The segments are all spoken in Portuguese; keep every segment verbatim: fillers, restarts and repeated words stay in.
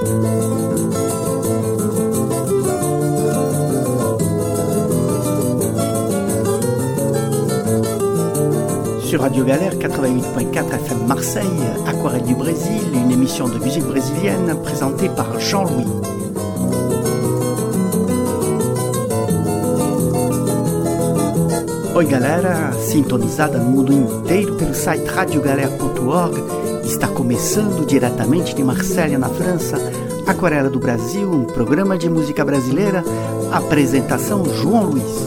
Sur Radio Galère quatre-vingt-huit point quatre F M Marseille, Aquarelle du Brésil, une émission de musique brésilienne présentée par Jean-Louis. Oi galera, sintonizada no mundo inteiro pelo site radio galera ponto org, está começando diretamente de Marselha, na França, Aquarela do Brasil, um programa de música brasileira, apresentação João Luiz.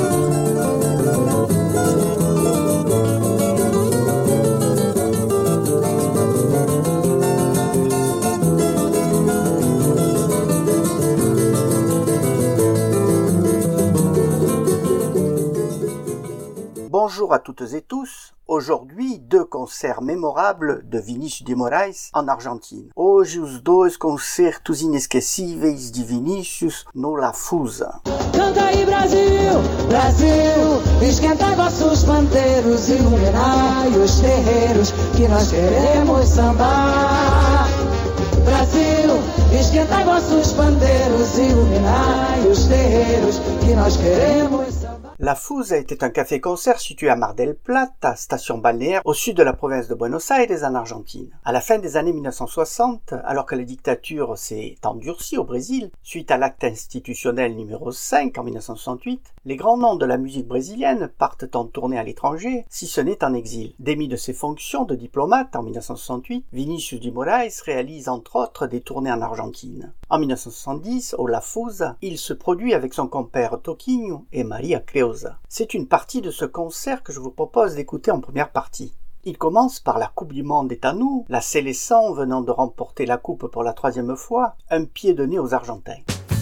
Bonjour à toutes et tous. Aujourd'hui, deux concerts mémorables de Vinícius de Moraes en Argentine. Hoje, os dois concertos inesquecíveis de Vinícius no La Fusa. Canta aí Brasil, Brasil, esquenta vossos pandeiros, iluminai os terreiros que nós queremos sambar. Brasil, esquenta vossos pandeiros, iluminai os terreiros que nós queremos sambar. La Fusa était un café-concert situé à Mar del Plata, station balnéaire au sud de la province de Buenos Aires en Argentine. À la fin des années mille neuf cent soixante, alors que la dictature s'est endurcie au Brésil, suite à l'acte institutionnel numéro cinq en mille neuf cent soixante-huit, les grands noms de la musique brésilienne partent en tournée à l'étranger, si ce n'est en exil. Démis de ses fonctions de diplomate en mille neuf cent soixante-huit, Vinícius de Moraes réalise entre autres des tournées en Argentine. En mille neuf cent soixante-dix, au La Fusa, il se produit avec son compère Toquinho et Maria Creuza. C'est une partie de ce concert que je vous propose d'écouter en première partie. Il commence par la Coupe du Monde est à nous, la Seleção venant de remporter la coupe pour la troisième fois, un pied de nez aux Argentins.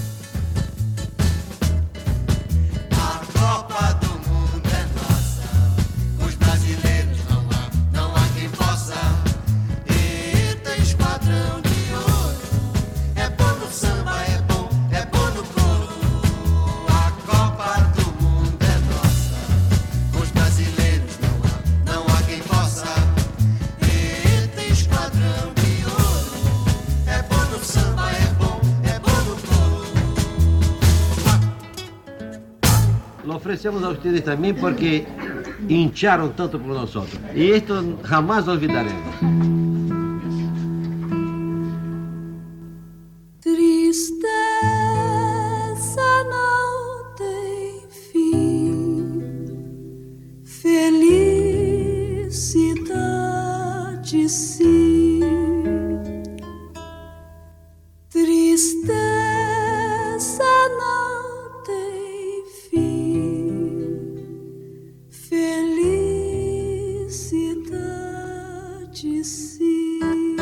Lo ofrecemos a ustedes también porque hincharon tanto por nosotros. Y esto jamás lo olvidaremos. Tristeza não tem fim, felicidade sim. Tristeza não tem fim, felicidade sim.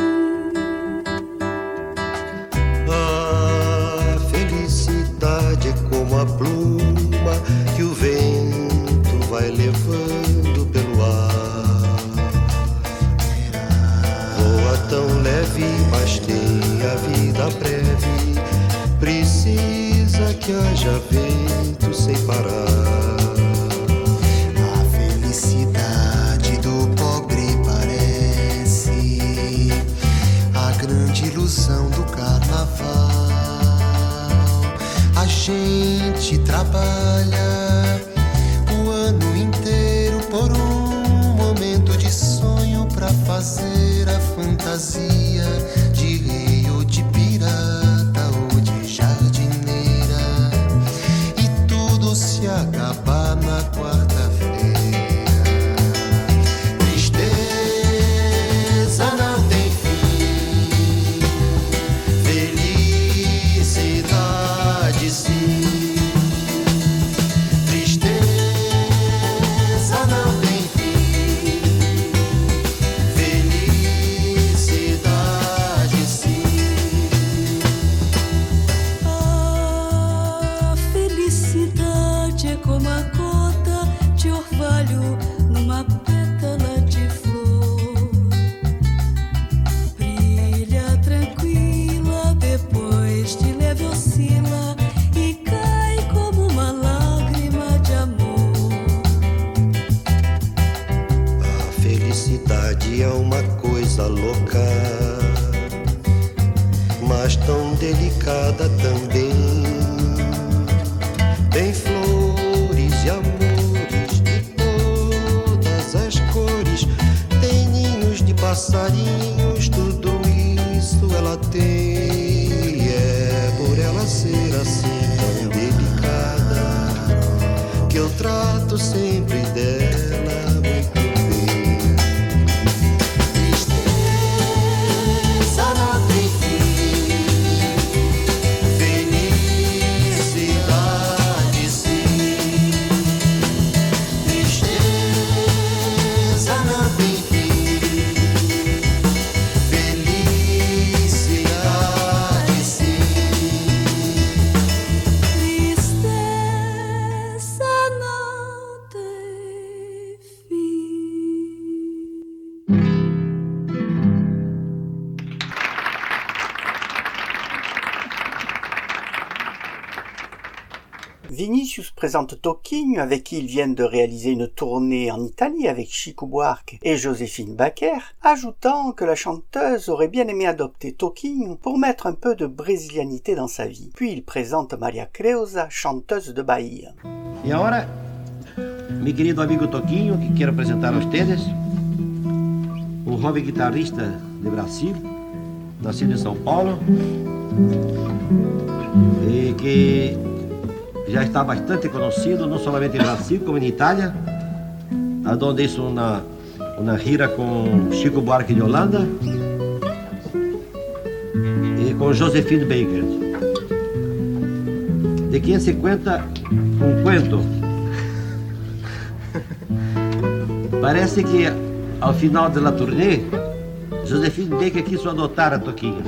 A felicidade é como a pluma que o vento vai levando pelo ar. Voa tão leve, mas tem a vida breve. Precisa que haja vento sem parar. A felicidade do pobre parece a grande ilusão do carnaval. A gente trabalha o ano inteiro por um momento de sonho pra fazer a fantasia de rei ou de pirata ou de jardineira, e tudo se acabar na quarta-feira. Tristeza não tem fim, felicidade sim. Tristeza não tem fim, felicidade tão delicada também. Tem flores e amores de todas as cores, tem ninhos de passarinhos, tudo isso ela tem. É por ela ser assim tão delicada que eu trato sempre dela muito bem. Tristeza não tem fim, felicidade sim. Tristeza não tem fim, felicidade sim. Tristeza não tem fim. Vinicius présente Toquinho, avec qui ils viennent de réaliser une tournée en Italie avec Chico Buarque et Joséphine Baker, ajoutant que la chanteuse aurait bien aimé adopter Toquinho pour mettre un peu de brésilianité dans sa vie. Puis il présente Maria Creuza, chanteuse de Bahia. E agora, meu querido amigo Toquinho, que quero apresentar a vocês, um jovem guitarrista de Brasil, nascido em São Paulo, e que já está bastante conhecido, não somente em Brasil, como em Itália, onde hizo uma, uma gira com Chico Buarque de Holanda e com Joséphine Baker, de quem se cuenta um cuento. Parece que ao final da turnê, Joséphine Baker quis adotar a Toquinho.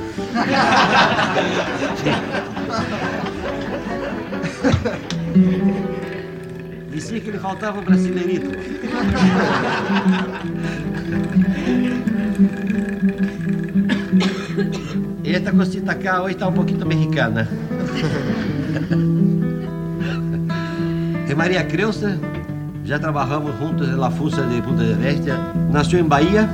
Dizia que lhe faltava um brasileirito. E esta cosita cá hoje está um pouquinho mexicana. E Maria Creuza, já trabalhamos juntos na Fusa de Punta del Este. Nasceu em Bahia.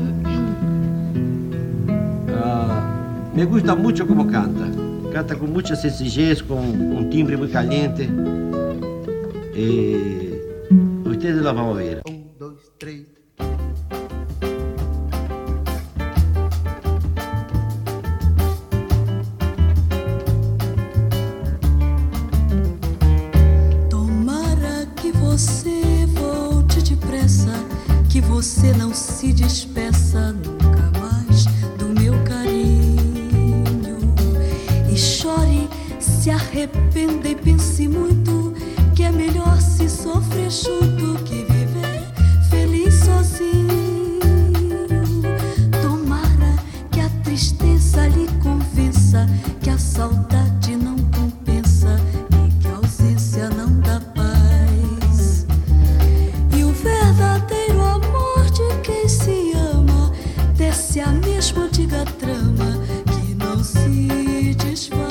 Uh, me gusta muito como canta. Canta com muita sencillez, com um timbre muito caliente. E vocês lá vão ver. Um, dois, três. Tomara que você volte depressa, que você não se despeça nunca mais do meu carinho. E chore, se arrependa e pense muito, que é melhor se sofrer junto que viver feliz sozinho. Tomara que a tristeza lhe convença que a saudade não compensa e que a ausência não dá paz. E o verdadeiro amor de quem se ama desce a mesma antiga trama que não se desfaz.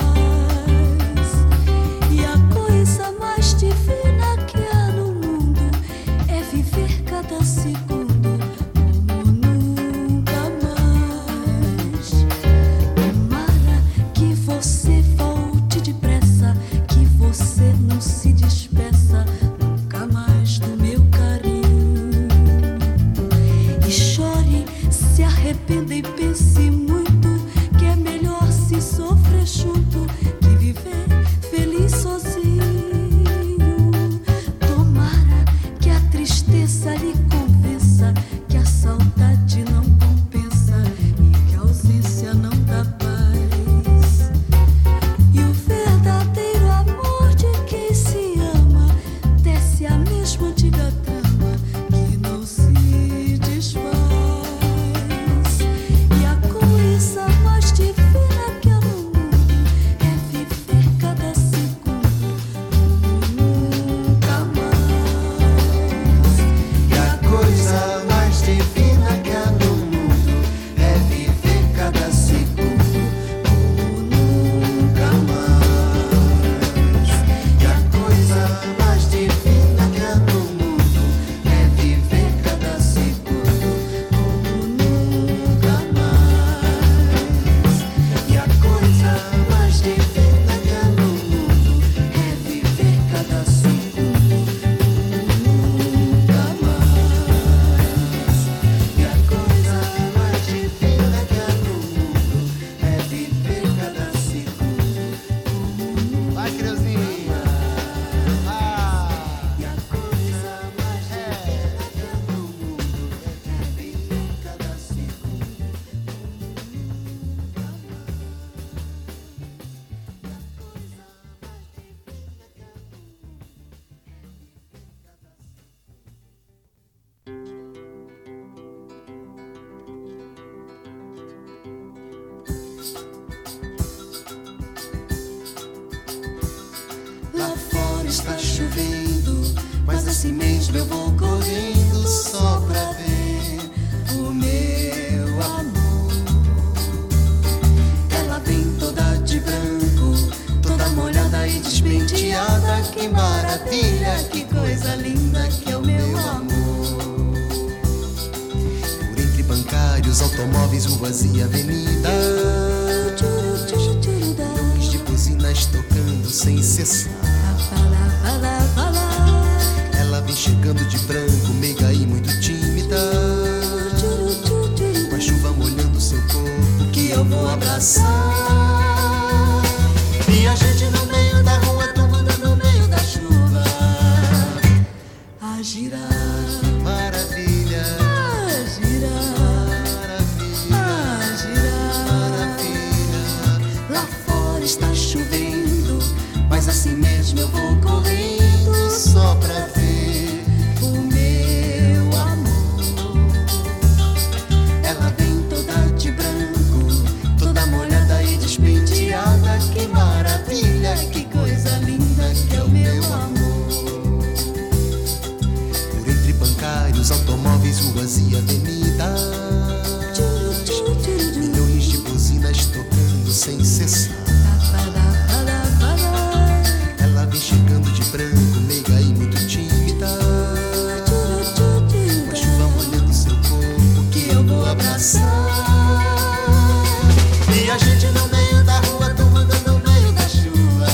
E a coisa mais divina que há no mundo é viver cada segundo como nunca mais. Tomara que você volte depressa, que você não se despeça nunca mais do meu carinho. E chore, se arrependa e pense muito, que é melhor se sofrer Está chovendo, mas assim mesmo eu vou correndo só pra ver o meu amor. Ela vem toda de branco, toda molhada e despenteada. Que maravilha, que coisa linda que é o meu amor. Por entre bancários, automóveis, ruas e avenidas, milhões de buzinas tocando sem cessar. Ela vem chegando de branco, meiga e muito tímida, com a chuva molhando seu corpo que eu vou abraçar. E a gente no meio da rua tomando no meio da chuva a girar. Maravilha, a girar. Maravilha, a girar. Maravilha. Lá fora está chovendo, mas assim mesmo eu vou correndo só pra ver o meu amor. Ela vem toda de branco, toda molhada e despenteada. Que maravilha, que coisa linda que é o meu amor. Por entre bancários, automóveis, ruas e avenidas, milhões de buzinas tocando sem cessar. Ela vem chegando de branco, meiga e muito tímida, com a chuva molhando seu corpo que eu vou abraçar. E a gente no meio da rua tomando no meio da chuva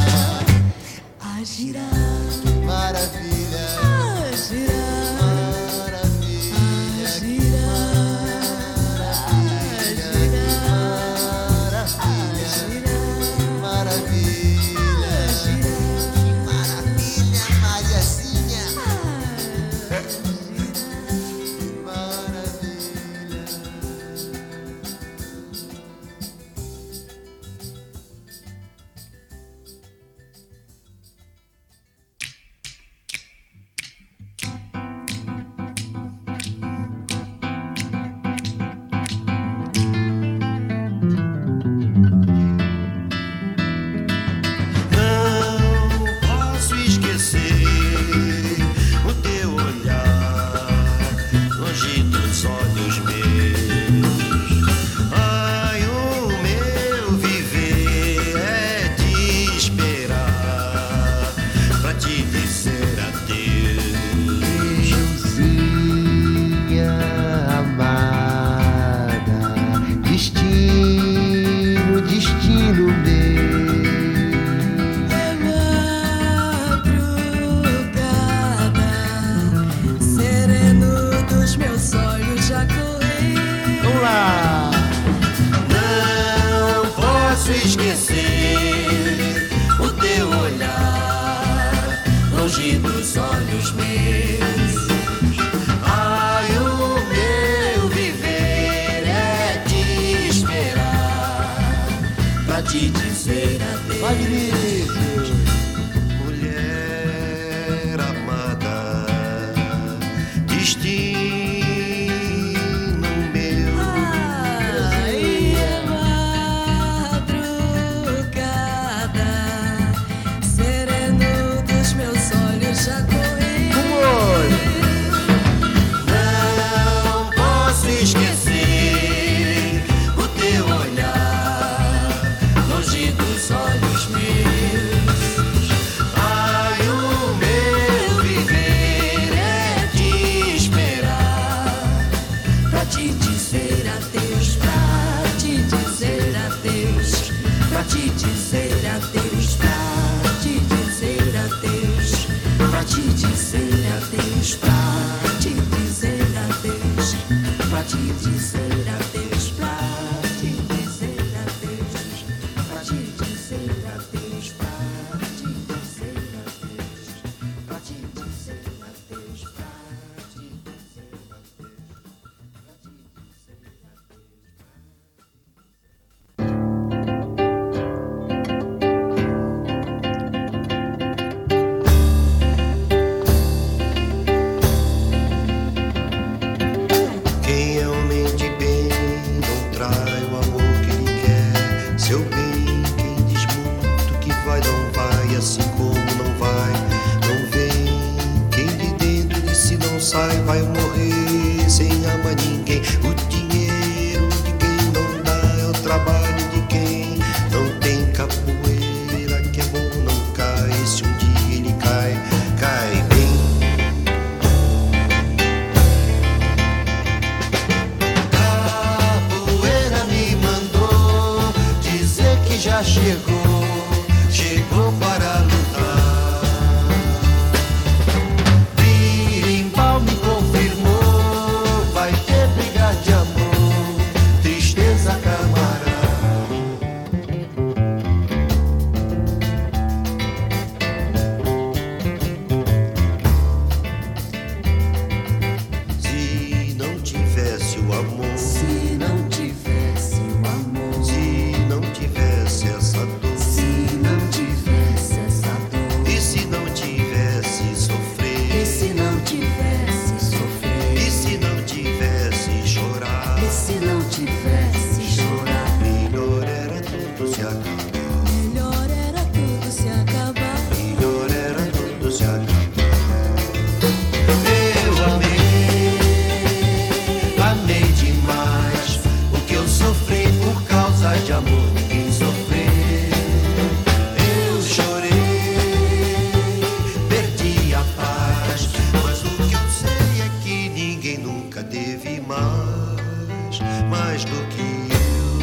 a girar. Maravilha, a girar. Maravilha, a girar. Maravilha, maravilha. Longe dos olhos meus, ai, o meu viver é te esperar, pra te dizer adeus. Magnífico. Mulher amada, destino meu. Ai, é madrugada, sereno dos meus olhos já correu. Não posso esquecer o teu olhar, longe dos olhos meus. pra te dizer adeus, pra te dizer adeus, pra te dizer adeus, pra te dizer adeus, pra te dizer adeus, pra te dizer adeus, pra te dizer adeus, pra te dizer adeus, pra te dizer adeus, pra te Quem é homem de bem não trai o amor que ele quer. Seu bem, quem diz muito que vai, não vai, assim como não vai, não vem. Quem de dentro de si não sai, vai morrer sem amar ninguém. O dinheiro de quem não dá é o trabalho de quem não tem capoeira, que é bom não cai. Se um dia ele cai, cai bem. Já chegou, chegou para lutar. Birimbau me confirmou, vai ter briga de amor, tristeza camarada. Se não tivesse o amor, Se não tivesse o amor, se não tivesse essa dor, se não tivesse essa dor, e se não tivesse sofrer, e se não tivesse sofrer, e se não tivesse chorar, e se não tivesse chorar, melhor era tudo se acabar, melhor era tudo se acabar. melhor era tudo se acabar. Eu amei, amei demais, o que eu sofri por causa de amor ninguém sofreu. Eu chorei, perdi a paz, mas o que eu sei é que ninguém nunca teve mais, mais do que eu.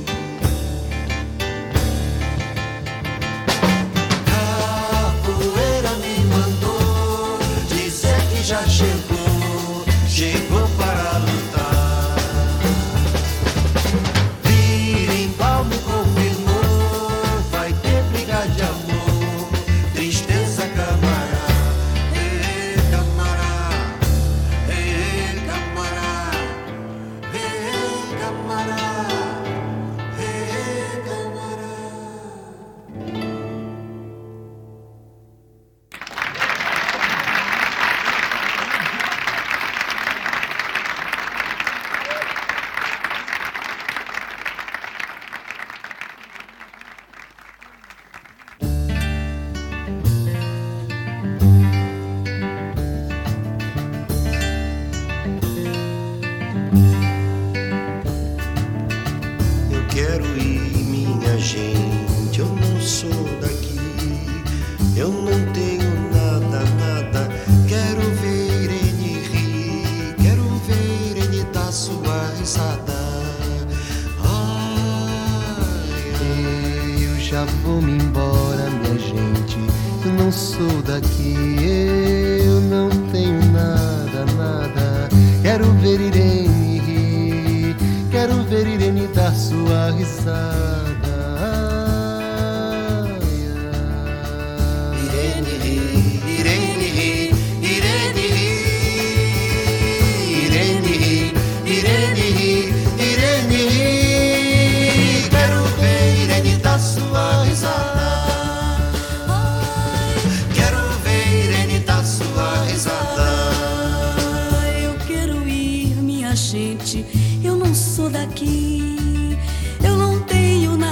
Capoeira me mandou dizer que já chegou, chegou para lutar. Birimbau me confirmou, vai ter briga de amor, tristeza camará, eh, camará, eh, camará, eh, camará, eh, camará. Eu quero ir, minha gente, eu não sou daqui, eu não tenho nada, nada. Quero ver ele rir, quero ver ele dar sua risada. Ai, eu já vou me embora, minha gente, eu não sou daqui, eu não tenho nada, nada. Quero ver Irene rir, quero ver Irene dar sua risada. Irene ri, Irene ri, Irene ri, Irene ri, Irene ri, Irene ri. Quero ver Irene dar sua risada. Quero ver Irene dar sua risada. Eu quero ir, minha gente, eu não sou daqui, eu não tenho nada.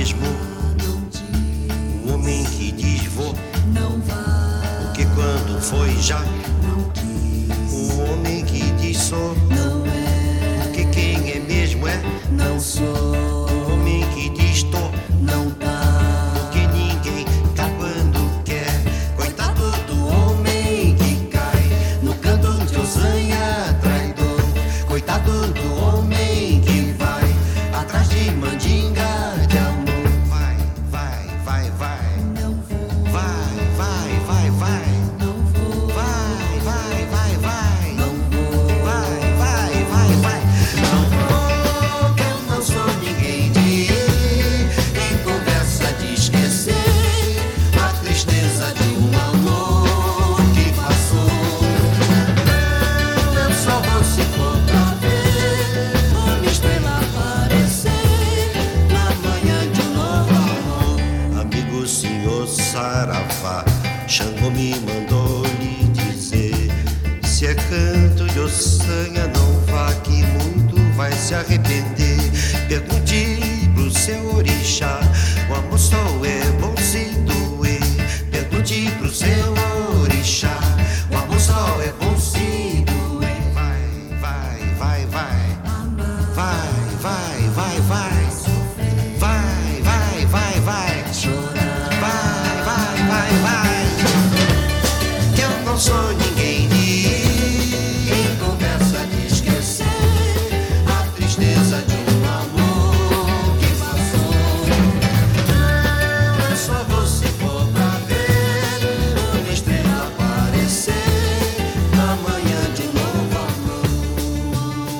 mesmo um homem que diz vou, não vá, porque quando foi já não quis, um homem que diz sou, não é, porque quem é mesmo é não sou, um homem que diz tô, não tá, porque ninguém tá quando quer. Coitado do homem que cai no canto de Ossanha traidor, coitado do homem que vai atrás de mandinga de amor. Vai, vai, vai, vai, não vou, vai, vai, vai, vai, não vou, vai, vai, vai, vai, não vou, vai, vai, vai, vai. Não vou, que eu não sou ninguém de ir em conversa de esquecer a tristeza de um amor que passou. Não, eu só vou se for pra ver uma estrela aparecer na manhã de um novo amor. Amigo senhor Saravá, Xangô me mandou lhe dizer: se é canto de Ossanha, não vá que muito vai se arrepender. Pergunte pro seu orixá, o amor só é bom se doer. Pergunte pro seu orixá, o amor só é bom se doer. Vai, vai, vai, vai, amar, vai, vai, vai, vai, sofrer, vai, vai, vai, vai, chorar, vai, vai, vai, vai. Que eu não sou ninguém de ir em conversa de esquecer a tristeza de um amor que passou. Não, é só você for pra ver uma estrela aparecer na manhã de um novo amor.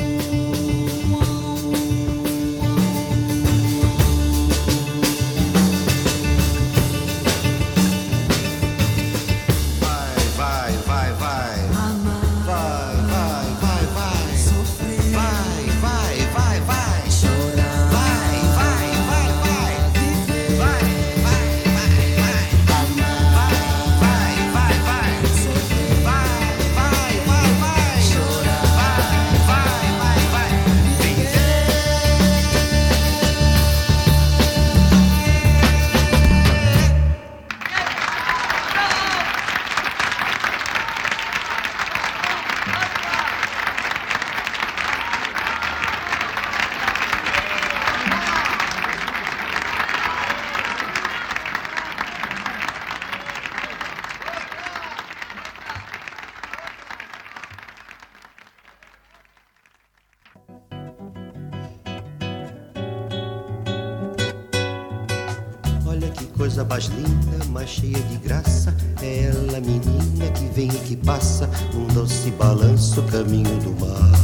Vai, vai, vai, vai, amar, vai, vai, vai, vai, sofrer, vai, vai, vai, vai, chorar, vai, vai, vai, vai, viver, vai, vai, vai, vai, amar, vai, vai, vai, sofrer, vai, vai, vai, vai, chorar, vai, vai, vai, vai, viver. Olha que coisa mais linda, mais cheia de graça. É ela, menina, que vem e que passa num doce balanço, caminho do mar.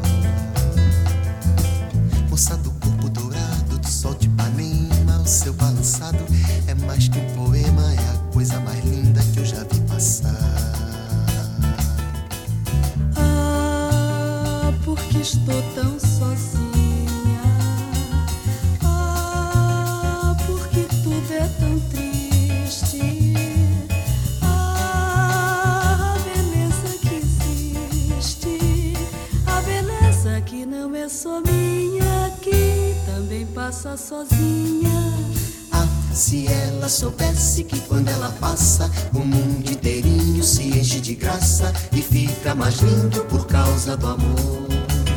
Moça do corpo dourado, do sol de Ipanema, o seu balançado é mais que um poema, é a coisa mais linda que eu já vi passar. ah, porque estou tão sozinha, ah, porque tudo é tão triste, ah, a beleza que existe, a beleza que não é só minha, que também passa sozinha. Ah, se ela soubesse que quando ela passa, o mundo inteirinho se enche de graça e fica mais lindo por causa do amor.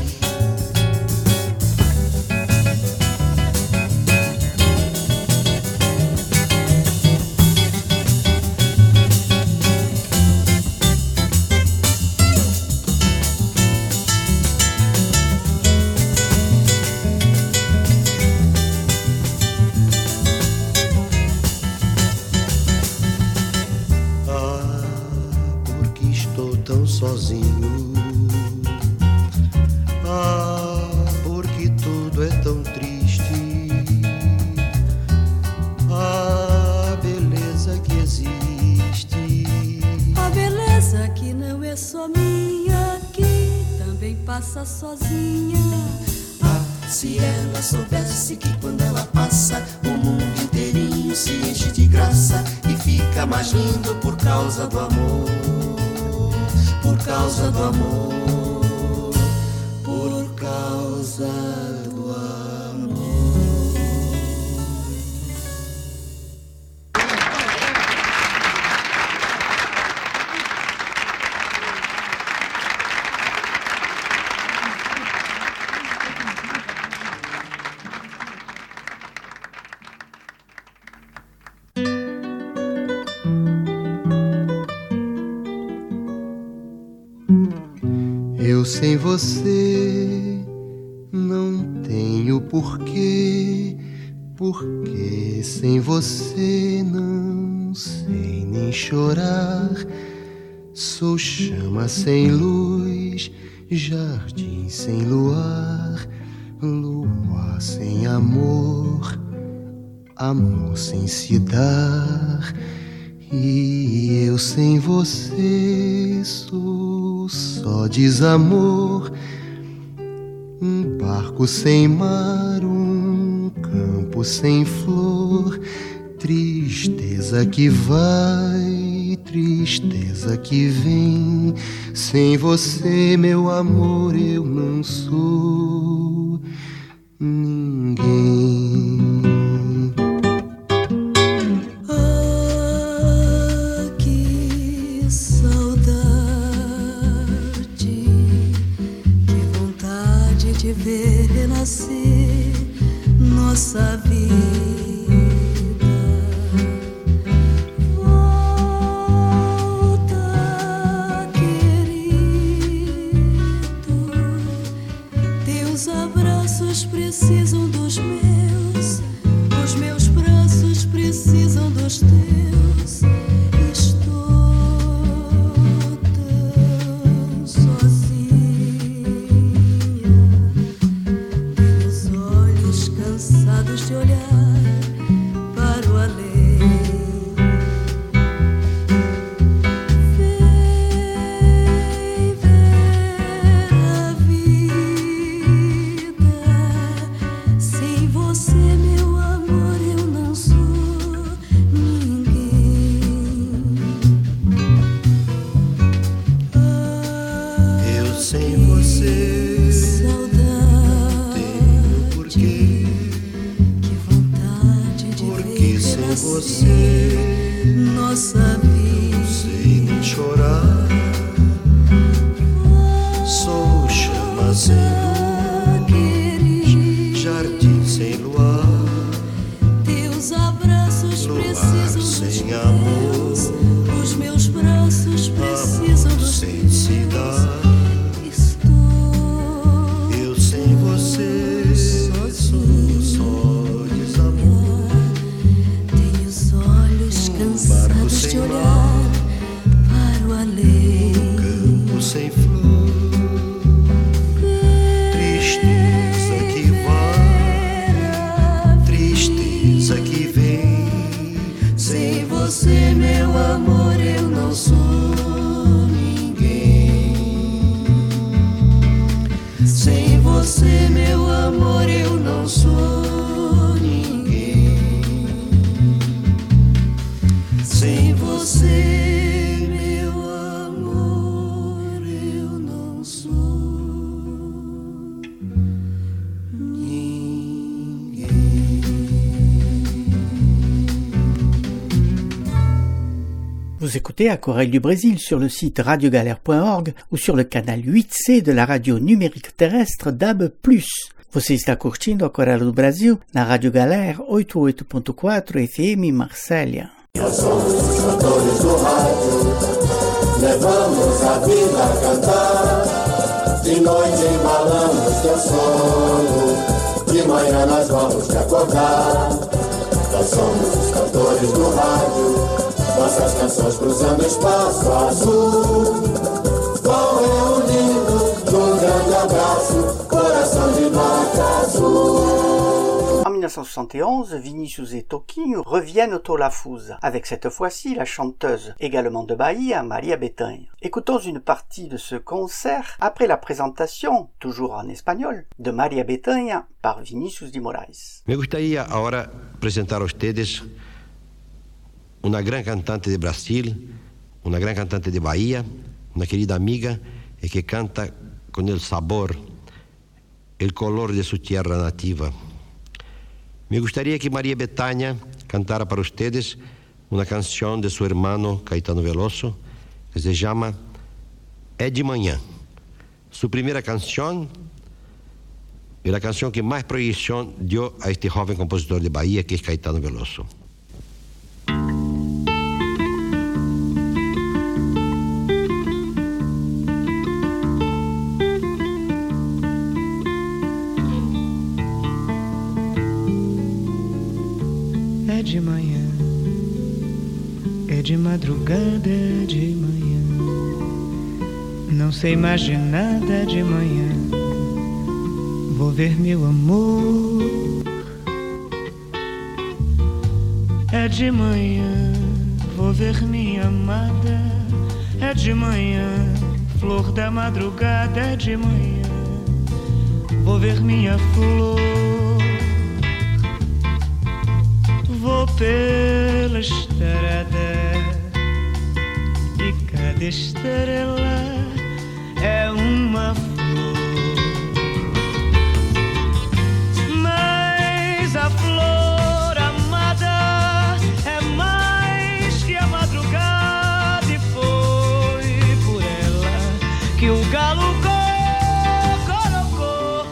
Ah, porque estou tão sozinho. Ah, porque tudo é tão triste. A beleza que existe. A beleza que não é só minha, que também passa sozinha. Ah, se ela soubesse que quando ela passa, o mundo inteirinho se enche de graça e fica mais lindo por causa do amor. Por causa do amor. Por causa do amor. Eu sem você não tenho porquê, porque sem você não sei nem chorar. Sou chama sem luz, jardim sem luar, lua sem amor, amor sem se dar. E eu sem você sou só desamor, um barco sem mar, um campo sem flor, tristeza que vai, tristeza que vem. Sem você, meu amor, eu não sou ninguém. Ver renascer nossa vida. Volta, querido. Teus abraços precisam dos meus, os meus braços precisam dos teus. Estou tão sozinha. Cansados de olhar para o além. Vem ver a vida. Sem você, meu amor, eu não sou ninguém. Ah, eu sem você, saudade, tenho porquê. Sem você, nossa vida, sem nem chorar. Sou chama sem luz, jardim sem luar. Teus abraços precisam sem dos amor, meus, os meus braços precisam dos sem se dar. Estou eu sem você, sozinho, sou só desamor. Cansados de olhar para o além. Campo sem flor, tristeza que vai, tristeza que vem. Sem você, meu amor, eu não sou ninguém. Sem você, meu amor, eu não sou ninguém. Sem você, meu amor, eu não sou ninguém. Vous écoutez Aquarelle du Brésil sur le site radio galère point org ou sur le canal huit C de la radio numérique terrestre D A B plus. Você está curtindo Aquarelle do Brasil na Rádio Galera oitenta e oito ponto quatro F M Marsella. Nós somos os cantores do rádio, levamos a vida a cantar. De noite embalamos teu sono, de manhã nós vamos te acordar. Nós somos os cantores do rádio, nossas canções cruzando espaço azul. Qual é o lindo de um grande abraço, coração de nota azul. En mille neuf cent soixante et onze, Vinícius et Toquinho reviennent au Tolafuz, avec cette fois-ci la chanteuse, également de Bahia, Maria Bethânia. Écoutons une partie de ce concert après la présentation, toujours en espagnol, de Maria Bethânia par Vinícius de Moraes. Me gustaría ahora presentar a ustedes una gran cantante de Brasil, una gran cantante de Bahía, una querida amiga y que canta con el sabor, el color de su tierra nativa. Me gustaría que María Bethânia cantara para ustedes una canción de su hermano Caetano Veloso, que se llama É de Manhã. Su primera canción y la canción que más proyección dio a este joven compositor de Bahía, que es Caetano Veloso. de manhã, é de madrugada, é de manhã. Não sei mais de nada de manhã. Vou ver meu amor. É de manhã, vou ver minha amada. É de manhã, flor da madrugada. É de manhã, vou ver minha flor. Vou pela estrada e cada estrela é uma flor. Mas a flor amada é mais que a madrugada, e foi por ela que o galo cocorocou.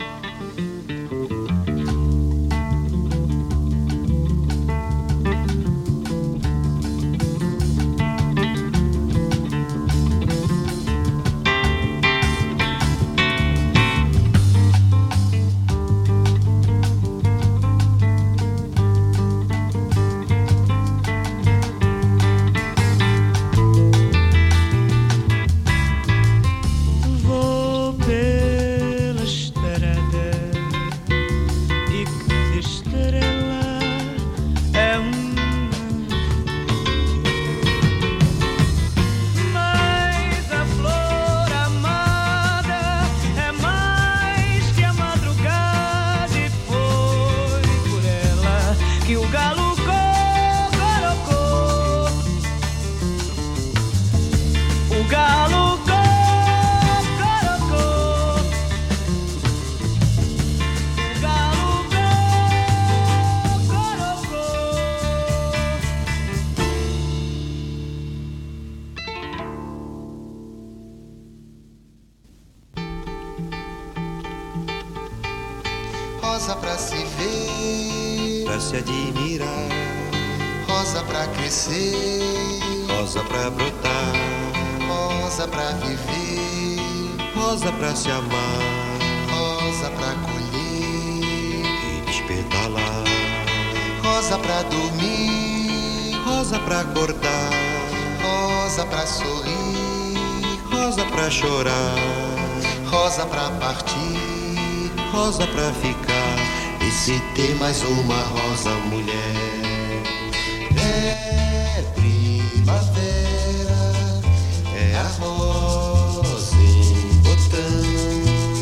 Rosa pra se ver, pra se admirar, rosa pra crescer, rosa pra brotar, rosa pra viver, rosa pra se amar, rosa pra colher e despetalar, rosa pra dormir, rosa pra acordar, rosa pra sorrir, rosa pra chorar, rosa pra partir, rosa pra ficar. E se ter mais uma rosa, mulher? É primavera, é a rosa em botão.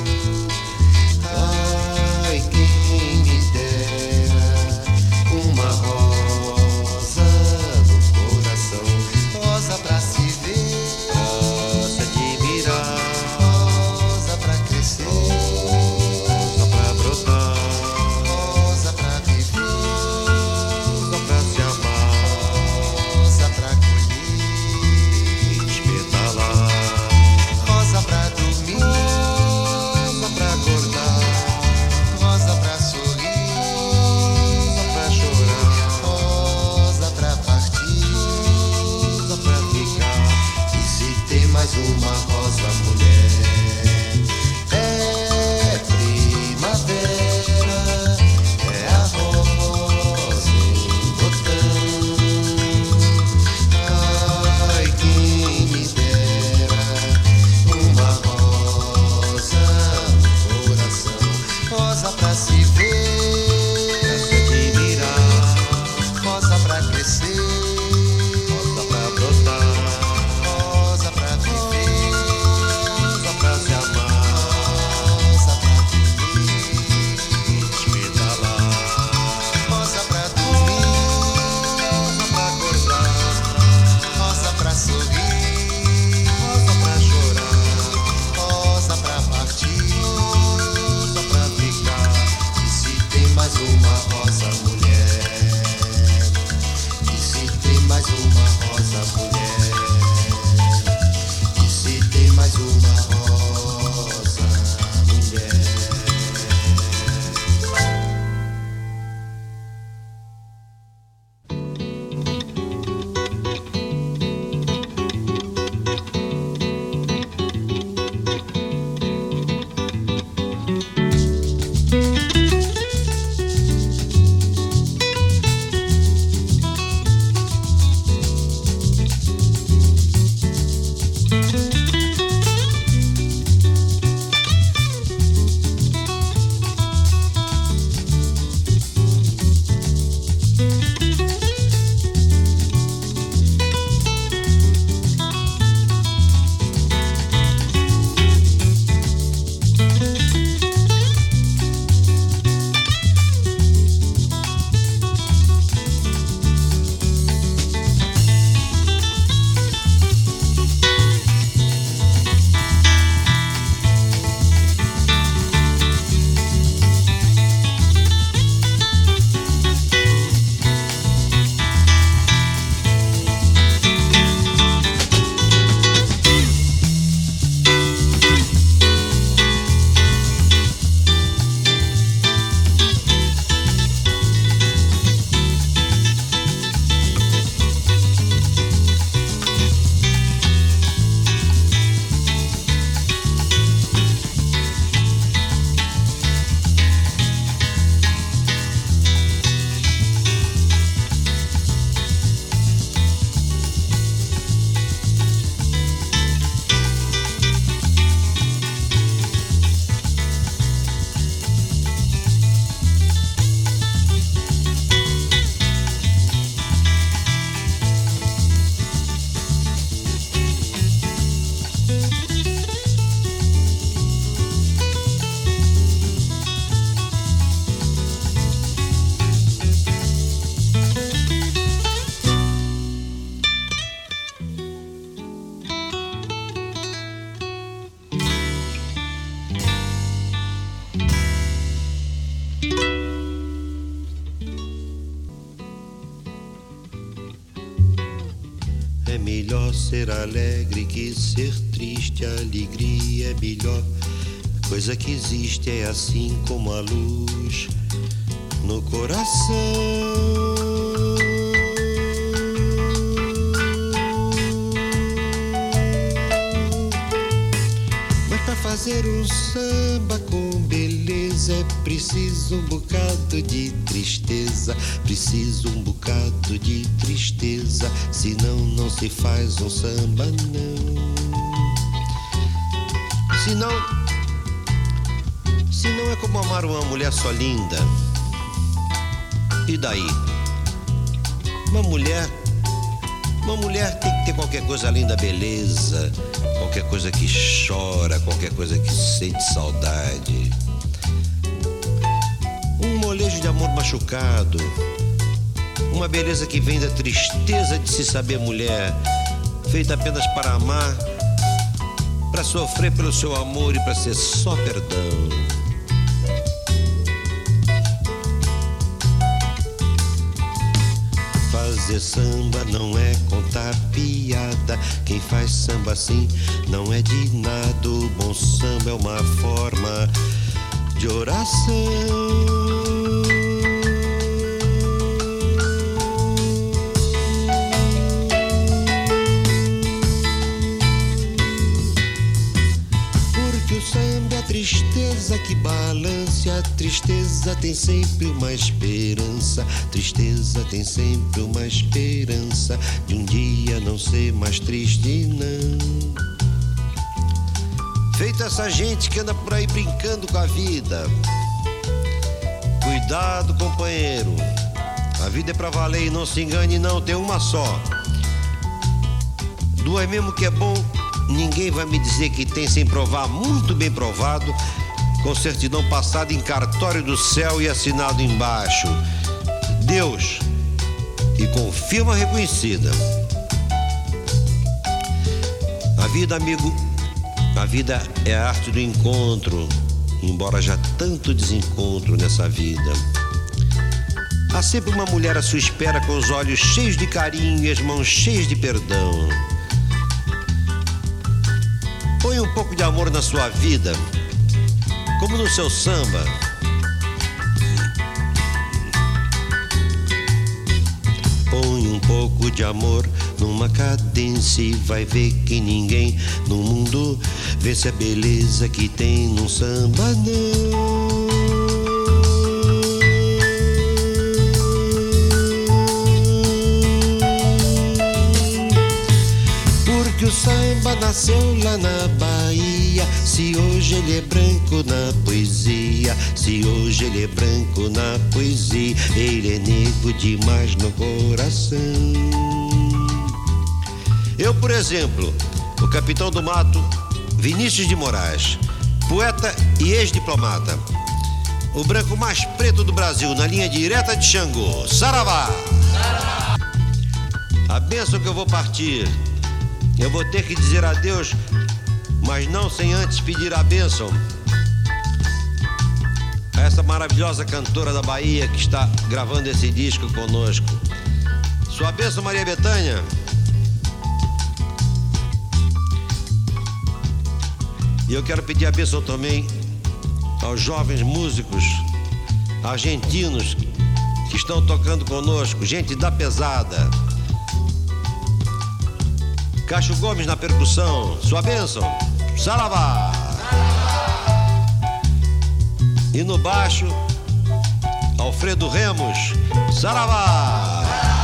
Ai, quem me dera uma rosa no coração. Rosa pra se ver, Pra se admirar, rosa pra crescer, rosa pra brotar, rosa pra viver, rosa pra se amar rosa pra colher e despetalar. ser alegre que ser triste, a alegria é melhor. Coisa que existe é assim como a luz no coração. Mas para fazer um samba com beleza é preciso um bocado de tristeza, preciso um bocado de tristeza, senão não se faz um samba não. Senão, senão é como amar uma mulher só linda. E daí? Uma mulher, uma mulher tem que ter qualquer coisa além da beleza, qualquer coisa que chora, qualquer coisa que sente saudade. Um molejo de amor machucado, uma beleza que vem da tristeza de se saber mulher, feita apenas para amar, para sofrer pelo seu amor e para ser só perdão. Fazer samba não é contar piada, quem faz samba assim não é de nada. O bom samba é uma forma de oração. Tristeza que balance, a tristeza tem sempre uma esperança. Tristeza tem sempre uma esperança de um dia não ser mais triste, não. Feita essa gente que anda por aí brincando com a vida. Cuidado, companheiro, a vida é pra valer e não se engane não, tem uma só. Duas mesmo que é bom, ninguém vai me dizer que tem sem provar, muito bem provado, com certidão passada em cartório do céu e assinado embaixo Deus, e com firma reconhecida. A vida, amigo, a vida é a arte do encontro, embora já tanto desencontro nessa vida. Há sempre uma mulher à sua espera com os olhos cheios de carinho e as mãos cheias de perdão. Põe um pouco de amor na sua vida, como no seu samba. Põe um pouco de amor numa cadência e vai ver que ninguém no mundo vence a beleza que tem num samba, não. O samba nasceu lá na Bahia, se hoje ele é branco na poesia, se hoje ele é branco na poesia, ele é negro demais no coração. Eu, por exemplo, o capitão do mato, Vinícius de Moraes, poeta e ex-diplomata, o branco mais preto do Brasil, na linha direta de Xangô, Saravá! Saravá! A bênção que eu vou partir, eu vou ter que dizer adeus, mas não sem antes pedir a bênção a essa maravilhosa cantora da Bahia que está gravando esse disco conosco. Sua bênção, Maria Bethânia. E eu quero pedir a bênção também aos jovens músicos argentinos que estão tocando conosco, gente da pesada. Cacho Gomes na percussão, sua bênção, Saravá! E no baixo, Alfredo Remos, Saravá!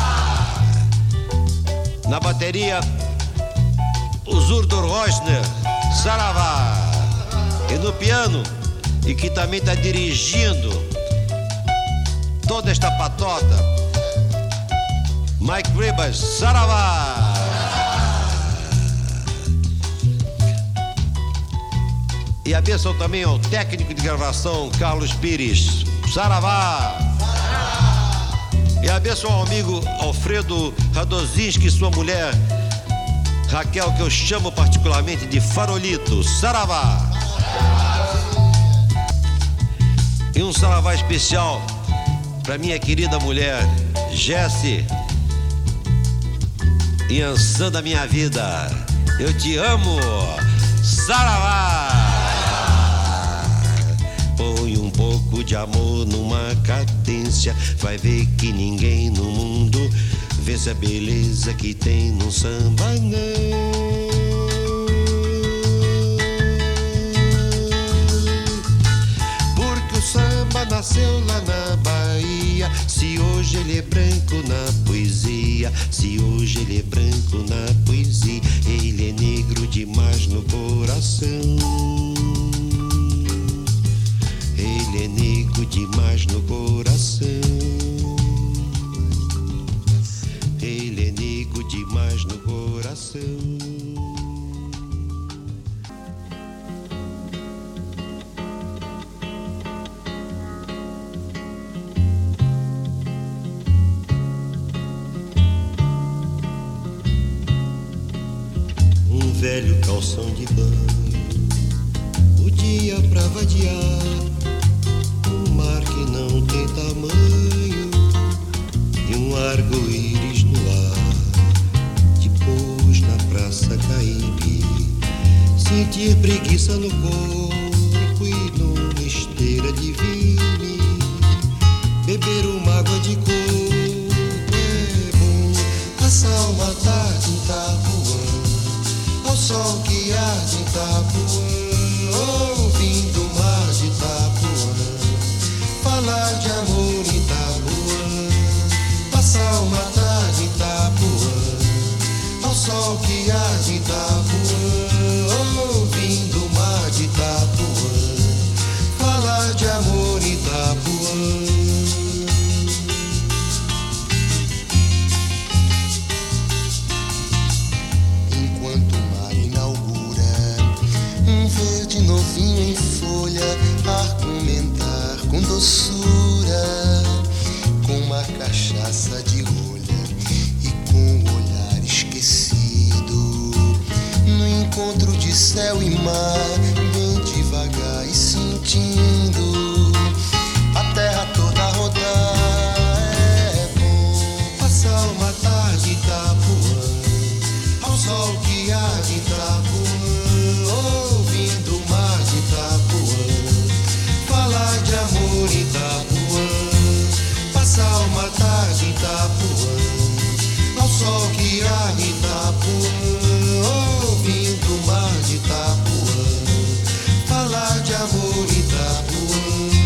Na bateria, o Zurdo Rosner, Saravá! E no piano, e que também está dirigindo toda esta patota, Mike Ribas, Saravá! E a bênção também ao técnico de gravação, Carlos Pires, Saravá! E a bênção ao amigo Alfredo Radozinski e sua mulher, Raquel, que eu chamo particularmente de Farolito, Saravá! E um saravá especial para minha querida mulher, Jessie, Iansã da minha vida, eu te amo, saravá. Põe um pouco de amor numa cadência, vai ver que ninguém no mundo vence a beleza que tem num samba, não. Porque o samba nasceu lá na Bahia, se hoje ele é branco na poesia, se hoje ele é branco na poesia, ele é negro demais no coração. Ele é negro demais no coração. Ele é negro demais no coração. Um velho calção de banho, o dia pra vadiar, um mar que não tem tamanho e um arco-íris no ar. Depois na praça Caíbe, sentir preguiça no corpo e numa esteira de vinho, beber uma água de coco é bom. Passar uma tarde em Itapuã, ao sol que arde em Itapuã, ouvindo o mar de Itapuã, falar de amor em Itapuã. Passar uma tarde em Itapuã, ao sol que arde em Itapuã, ouvindo o mar de Itapuã, falar de amor em Itapuã. Enquanto o mar inaugura um verde novinho em folha, argumentar com doçura, com uma cachaça de rolha e com o olhar esquecido, no encontro de céu e mar, bem devagar e sentindo a terra toda rodar. É bom passar uma tarde em Itapuã, ao sol que arde em Itapuã, ouvindo o mar de Itapuã, falar de amor em Itapuã. Passar uma tarde em Itapuã, ao sol que arde em Itapuã, ouvindo o mar de Itapuã, falar de amor em Itapuã.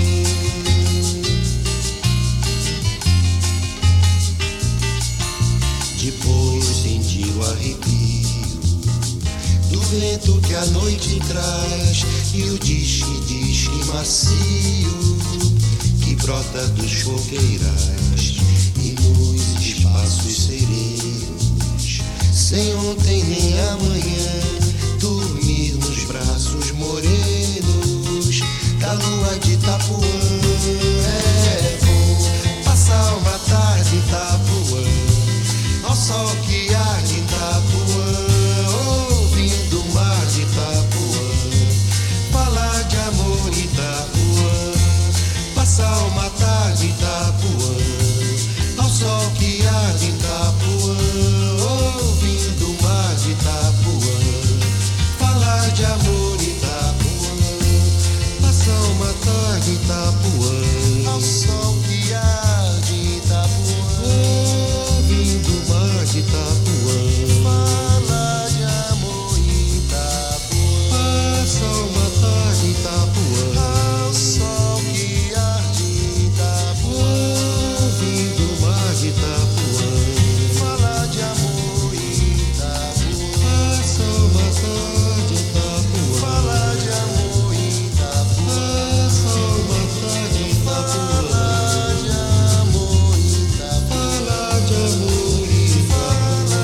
Depois senti o arrepio do vento que a noite traz e o disque-disque macio que brota dos coqueirais e nos espaços serenos, sem ontem nem amanhã, dormir nos braços morenos da lua de Itapuã. É bom passar uma tarde em Itapuã, ao sol que arde em Itapuã, ouvindo o mar de Itapuã, falar de amor em Itapuã. Passar uma tarde em Itapuã, ao sol que arde em Itapuã, ouvindo o mar de Itapuã, falar de amor em Itapuã. Passar uma tarde em Itapuã, ao sol que arde em Itapuã, ouvindo o mar de Itapuã, falar de amor em Itapuã. Passar uma tarde em Itapuã, ao sol que arde em Itapuã, ouvindo o mar de Itapuã, falar de amor em Itapuã. Passar uma tarde em Itapuã, falar de amor em Itapuã. Passar uma tarde em Itapuã, falar de amor em Itapuã, falar de amor em Itapuã,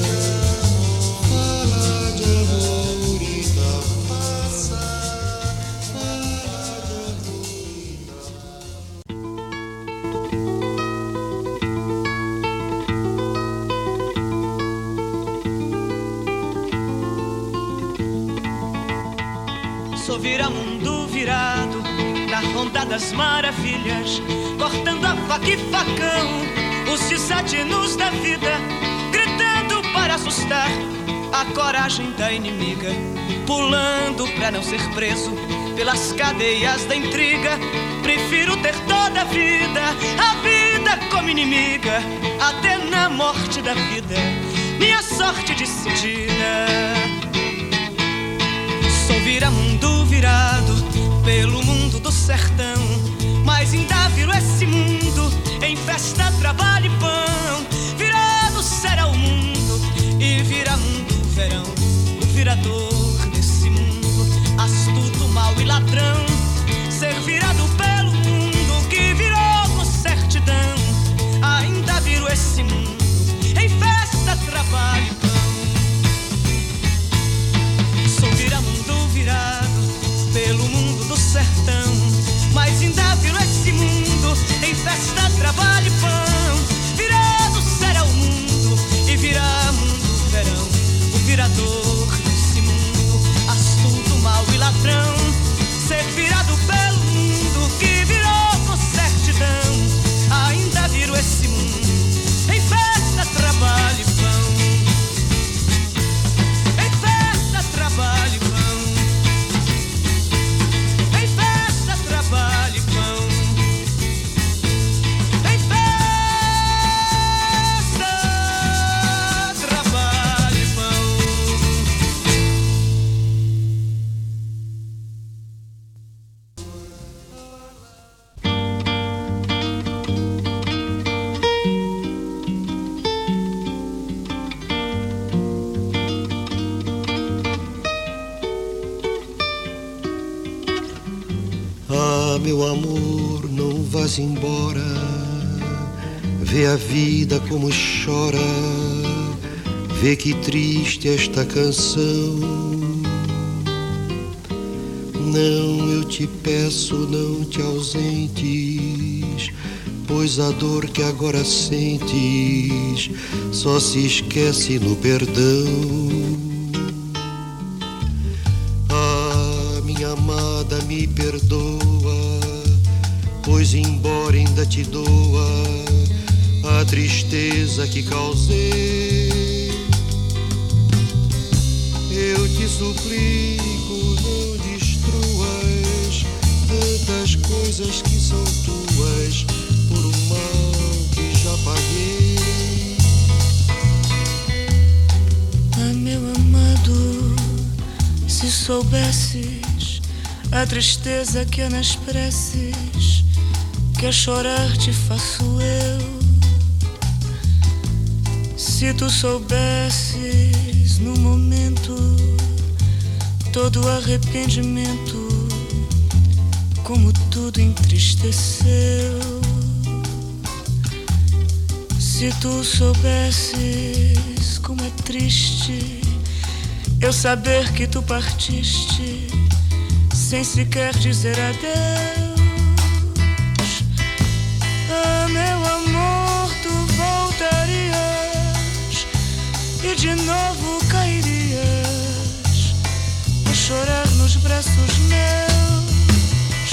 falar de amor em Itapuã, passar, falar de amor em Itapuã. Sou vira-mundo virado na ronda das maravilhas, cortando a faca e facão, os desatinos da vida, gritando para assustar a coragem da inimiga, pulando pra não ser preso pelas cadeias da intriga. Prefiro ter toda a vida, a vida como inimiga, até na morte da vida, minha sorte decidida. Sou vira-mundo virado pelo mundo do sertão, mas ainda viro esse mundo em festa, trabalho e pão. Virado será o mundo e vira-mundo verão, o virador desse mundo, astuto, mau e ladrão. Ser virado pelo mundo que virou com certidão, ainda viro esse mundo em festa, trabalho e pão. Sou vira-mundo virado pelo mundo do sertão, mas ainda viro esse mundo em festa, trabalho e pão. Virado será o mundo e virá mundo verão, o virador desse mundo, astuto, mau e ladrão. Ser virado pelo mundo que virou com certidão, ainda viro esse mundo em festa, trabalho e pão. Em festa, trabalho e pão. Em festa, trabalho e pão. Em festa, trabalho e pão. Ah, meu amor, não vás embora. Vê a vida como chora. Vê que triste esta canção. Não, eu te peço, não te ausentes, pois a dor que agora sentes só se esquece no perdão. Amada, me perdoa, pois embora ainda te doa a tristeza que causei. Eu te suplico, não destruas tantas coisas que são tuas por um mal que já paguei. Ah, meu amado, se soubesses a tristeza que há nas preces, que a chorar te faço eu. Se tu soubesses no momento todo o arrependimento, como tudo entristeceu. Se tu soubesses como é triste eu saber que tu partiste sem sequer dizer adeus. Ah, meu amor, tu voltarias e de novo cairias a chorar nos braços meus.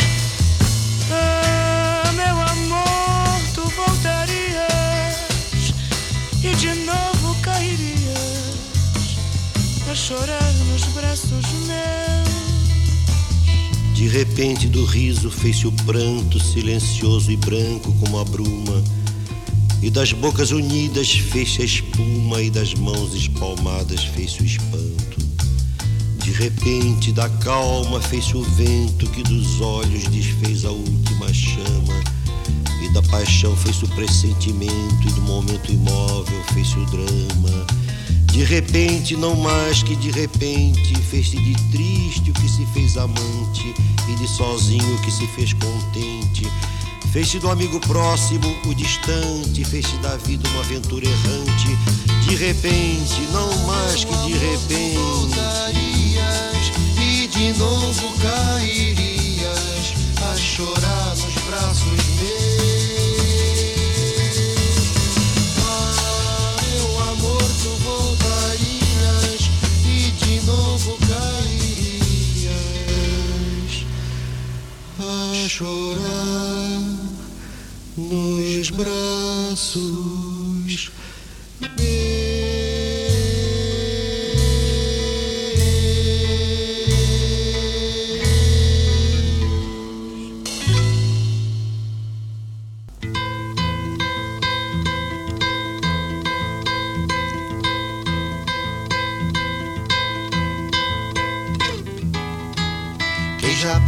Ah, meu amor, tu voltarias e de novo cairias a chorar nos braços meus. De repente do riso fez-se o pranto, silencioso e branco como a bruma, e das bocas unidas fez-se a espuma, e das mãos espalmadas fez-se o espanto. De repente da calma fez-se o vento, que dos olhos desfez a última chama, e da paixão fez-se o pressentimento, e do momento imóvel fez-se o drama. De repente, não mais que de repente, fez-se de triste o que se fez amante, e de sozinho o que se fez contente. Fez-se do amigo próximo o distante, fez-se da vida uma aventura errante. De repente, não mais que de repente, voltarias e de novo cairias a chorar nos braços meus. A chorar nos braços meus.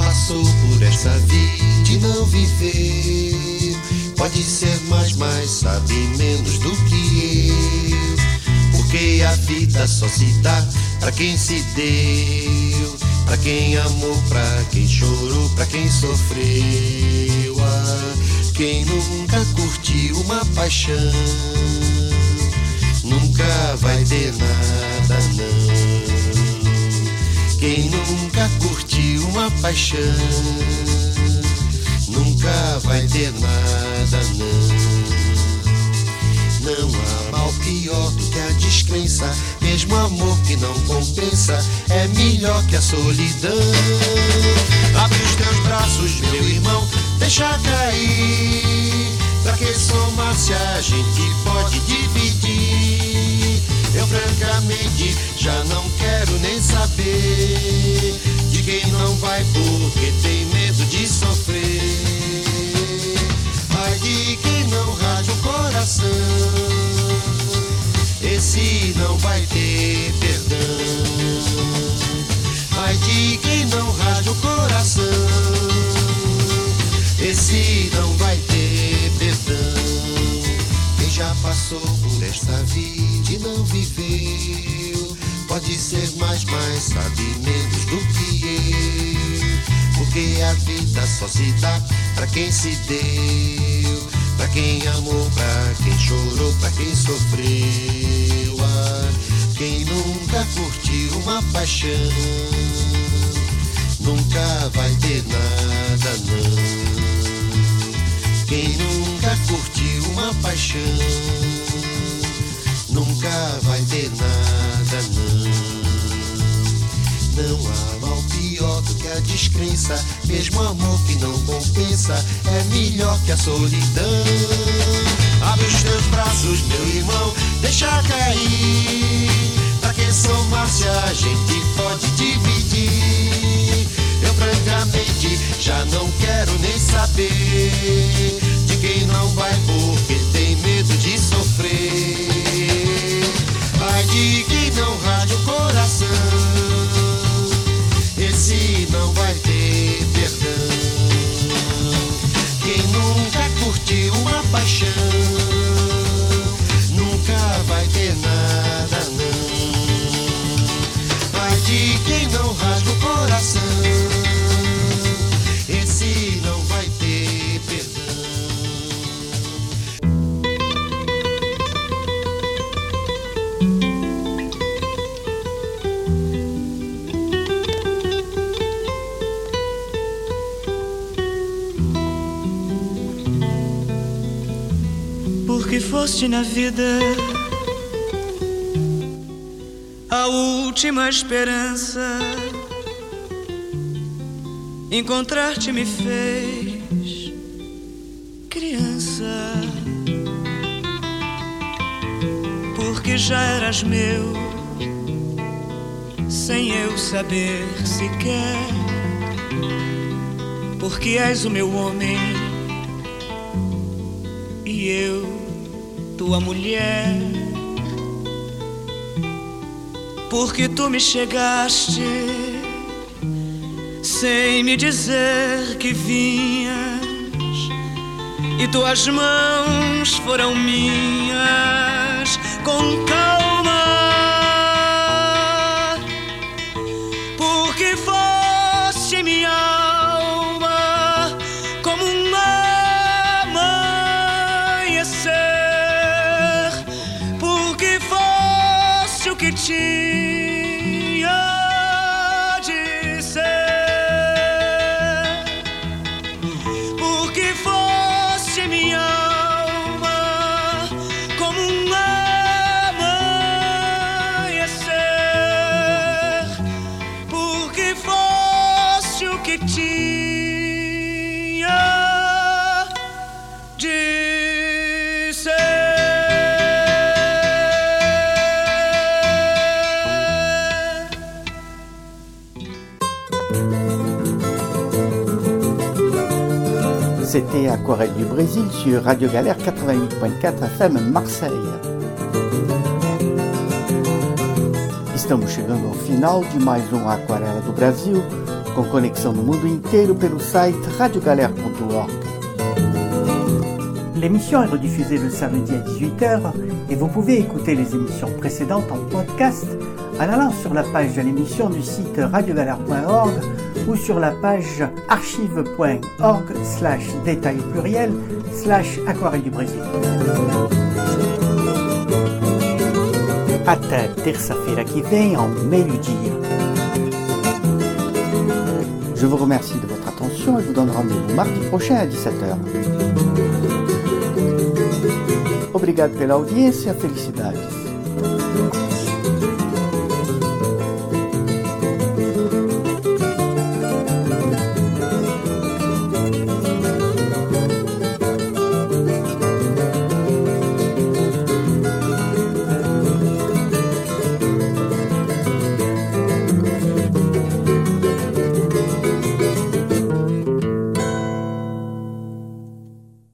passou por esta vida e não viveu. Pode ser mais, mas sabe menos do que eu. Porque a vida só se dá pra quem se deu, pra quem amou, pra quem chorou, pra quem sofreu. Ah, quem nunca curtiu uma paixão nunca vai ter nada, não. Quem nunca curtiu uma paixão nunca vai ter nada, não. Não há mal pior do que a descrença, mesmo amor que não compensa é melhor que a solidão. Abre os teus braços, meu irmão, deixa cair. Pra que somar se a gente pode dividir? Eu francamente já não quero nem saber de quem não vai porque tem medo de sofrer. Ai de quem não rasga o coração, esse não vai ter perdão. Ai de quem não rasga o coração, esse não vai ter perdão. Quem já passou por esta vida e não viveu, pode ser mais, mas sabe menos do que eu. Porque a vida só se dá pra quem se deu, pra quem amou, pra quem chorou, pra quem sofreu. Ah, quem nunca curtiu uma paixão nunca vai ter nada, não. Quem nunca curtiu uma paixão nunca vai ter nada, não. Não há mal pior do que a descrença, mesmo amor que não compensa é melhor que a solidão. Abre os teus braços, meu irmão, deixa cair. Pra que somar se a gente pode dividir? Eu francamente já não quero nem saber de quem não vai porque tem medo de sofrer. Ai de quem não rasga o coração, esse não vai ter perdão. Quem nunca curtiu uma paixão nunca vai ter nada, não. Ai de quem não rasga o coração, esse não vai ter perdão. Porque foste na vida a última esperança, encontrar-te me fez criança. Porque já eras meu, sem eu saber sequer. Porque és o meu homem e eu tua mulher. Porque tu me chegaste sem me dizer que vinhas, e tuas mãos foram minhas com calma. Porque foste minha alma como um amanhecer. Porque foste o que tinha de ser. Porque foste minha alma como um amanhecer. Porque foste o que tinha de ser. C'était Aquarelle du Brésil sur Radio Galère quatre-vingt-huit point quatre F M Marseille. Estamos chegando ao final de mais um Aquarela do Brasil, com conexão no mundo inteiro pelo site radio galère ponto org. L'émission est rediffusée le samedi à dix-huit heures et vous pouvez écouter les émissions précédentes en podcast en allant sur la page de l'émission du site radio galère point org ou sur la page archive point org slash détail pluriel slash aquarelle du Brésil. Até terça-feira que vem ao meio-dia. Je vous remercie de votre attention et vous donne rendez-vous mardi prochain à dix-sept heures. Obrigado pela audiência, felicidades.